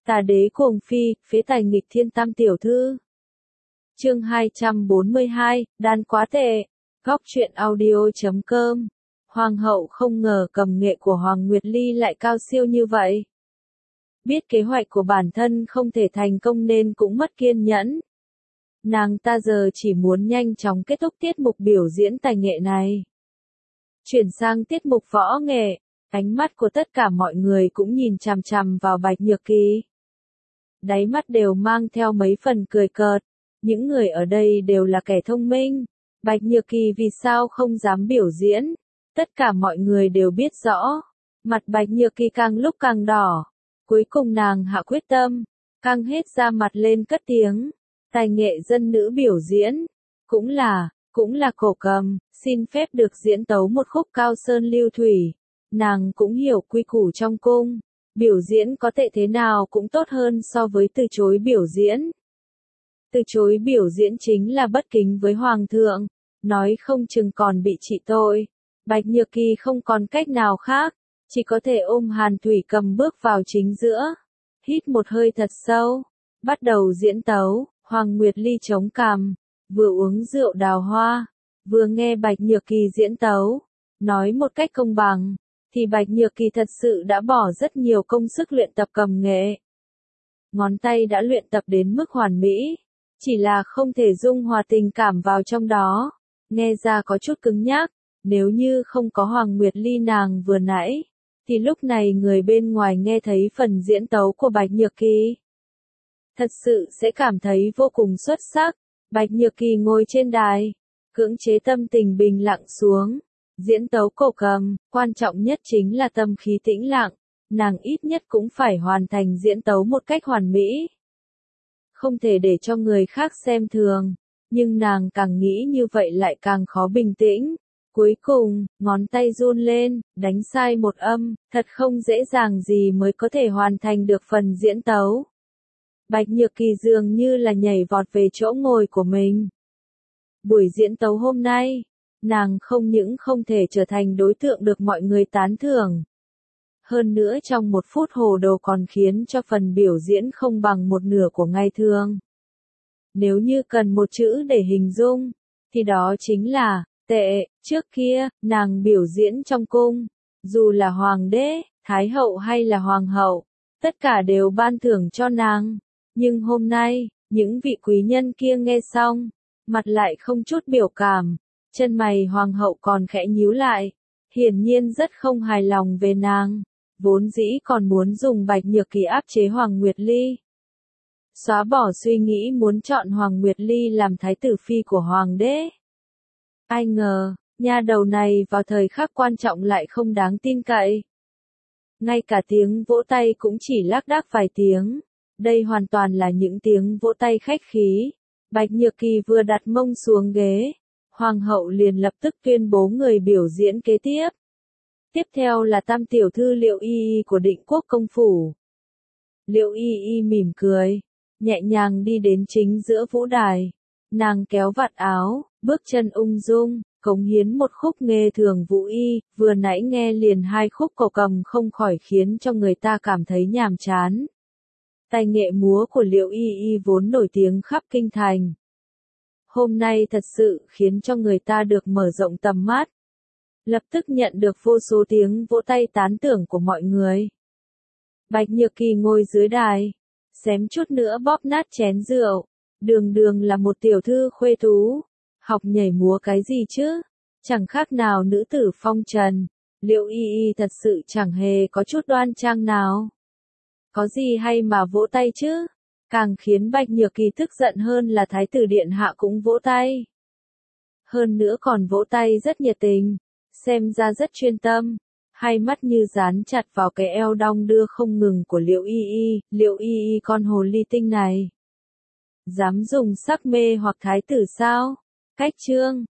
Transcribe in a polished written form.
Tà đế cuồng phi, phế tài nghịch thiên tam tiểu thư. Chương 242, đan quá tệ. Góc truyện audio.com. Hoàng hậu không ngờ cầm nghệ của Hoàng Nguyệt Ly lại cao siêu như vậy. Biết kế hoạch của bản thân không thể thành công nên cũng mất kiên nhẫn. Nàng ta giờ chỉ muốn nhanh chóng kết thúc tiết mục biểu diễn tài nghệ này. Chuyển sang tiết mục võ nghệ, ánh mắt của tất cả mọi người cũng nhìn chằm chằm vào Bạch Nhược Kỳ. Đáy mắt đều mang theo mấy phần cười cợt, những người ở đây đều là kẻ thông minh. Bạch Nhược Kỳ vì sao không dám biểu diễn? Tất cả mọi người đều biết rõ. Mặt Bạch Nhược Kỳ càng lúc càng đỏ. Cuối cùng nàng hạ quyết tâm, căng hết da mặt lên cất tiếng. Tài nghệ dân nữ biểu diễn, cũng là cổ cầm, xin phép được diễn tấu một khúc Cao Sơn Lưu Thủy. Nàng cũng hiểu quy củ trong cung, biểu diễn có tệ thế nào cũng tốt hơn so với từ chối biểu diễn. Từ chối biểu diễn chính là bất kính với Hoàng thượng, nói không chừng còn bị trị tội. Bạch Nhược Kỳ không còn cách nào khác, chỉ có thể ôm Hàn Thủy Cầm bước vào chính giữa. Hít một hơi thật sâu, bắt đầu diễn tấu. Hoàng Nguyệt Ly chống cằm, vừa uống rượu đào hoa, vừa nghe Bạch Nhược Kỳ diễn tấu. Nói một cách công bằng, thì Bạch Nhược Kỳ thật sự đã bỏ rất nhiều công sức luyện tập cầm nghệ. Ngón tay đã luyện tập đến mức hoàn mỹ, chỉ là không thể dung hòa tình cảm vào trong đó, nghe ra có chút cứng nhắc. Nếu như không có Hoàng Nguyệt Ly nàng vừa nãy, thì lúc này người bên ngoài nghe thấy phần diễn tấu của Bạch Nhược Kỳ, thật sự sẽ cảm thấy vô cùng xuất sắc. Bạch Nhược Kỳ ngồi trên đài, cưỡng chế tâm tình bình lặng xuống. Diễn tấu cổ cầm, quan trọng nhất chính là tâm khí tĩnh lặng. Nàng ít nhất cũng phải hoàn thành diễn tấu một cách hoàn mỹ. Không thể để cho người khác xem thường, nhưng nàng càng nghĩ như vậy lại càng khó bình tĩnh. Cuối cùng, ngón tay run lên, đánh sai một âm, thật không dễ dàng gì mới có thể hoàn thành được phần diễn tấu. Bạch Nhược Kỳ dường như là nhảy vọt về chỗ ngồi của mình. Buổi diễn tấu hôm nay, nàng không những không thể trở thành đối tượng được mọi người tán thưởng. Hơn nữa trong một phút hồ đồ còn khiến cho phần biểu diễn không bằng một nửa của ngày thường. Nếu như cần một chữ để hình dung, thì đó chính là tệ. Trước kia, nàng biểu diễn trong cung, dù là hoàng đế, thái hậu hay là hoàng hậu, tất cả đều ban thưởng cho nàng. Nhưng hôm nay, những vị quý nhân kia nghe xong, mặt lại không chút biểu cảm, chân mày hoàng hậu còn khẽ nhíu lại, hiển nhiên rất không hài lòng về nàng, vốn dĩ còn muốn dùng Bạch Nhược Kỳ áp chế Hoàng Nguyệt Ly. Xóa bỏ suy nghĩ muốn chọn Hoàng Nguyệt Ly làm thái tử phi của hoàng đế. Ai ngờ, nha đầu này vào thời khắc quan trọng lại không đáng tin cậy. Ngay cả tiếng vỗ tay cũng chỉ lác đác vài tiếng. Đây hoàn toàn là những tiếng vỗ tay khách khí. Bạch Nhược Kỳ vừa đặt mông xuống ghế, Hoàng hậu liền lập tức tuyên bố người biểu diễn kế tiếp. Tiếp theo là tam tiểu thư Liệu Y Y của Định Quốc công phủ. Liệu Y Y mỉm cười, nhẹ nhàng đi đến chính giữa vũ đài. Nàng kéo vạt áo, bước chân ung dung, cống hiến một khúc nghề thường vũ y, vừa nãy nghe liền hai khúc cổ cầm không khỏi khiến cho người ta cảm thấy nhàm chán. Tài nghệ múa của Liệu Y Y vốn nổi tiếng khắp kinh thành. Hôm nay thật sự khiến cho người ta được mở rộng tầm mắt. Lập tức nhận được vô số tiếng vỗ tay tán thưởng của mọi người. Bạch Nhược Kỳ ngồi dưới đài, xém chút nữa bóp nát chén rượu. Đường đường là một tiểu thư khuê tú, học nhảy múa cái gì chứ? Chẳng khác nào nữ tử phong trần. Liệu Y Y thật sự chẳng hề có chút đoan trang nào. Có gì hay mà vỗ tay chứ? Càng khiến Bạch Nhược Kỳ tức giận hơn là Thái tử điện hạ cũng vỗ tay. Hơn nữa còn vỗ tay rất nhiệt tình, xem ra rất chuyên tâm. Hai mắt như dán chặt vào cái eo đong đưa không ngừng của Liệu Y Y. Liệu Y Y con hồ ly tinh này, dám dùng sắc mê hoặc thái tử sao? Cách chương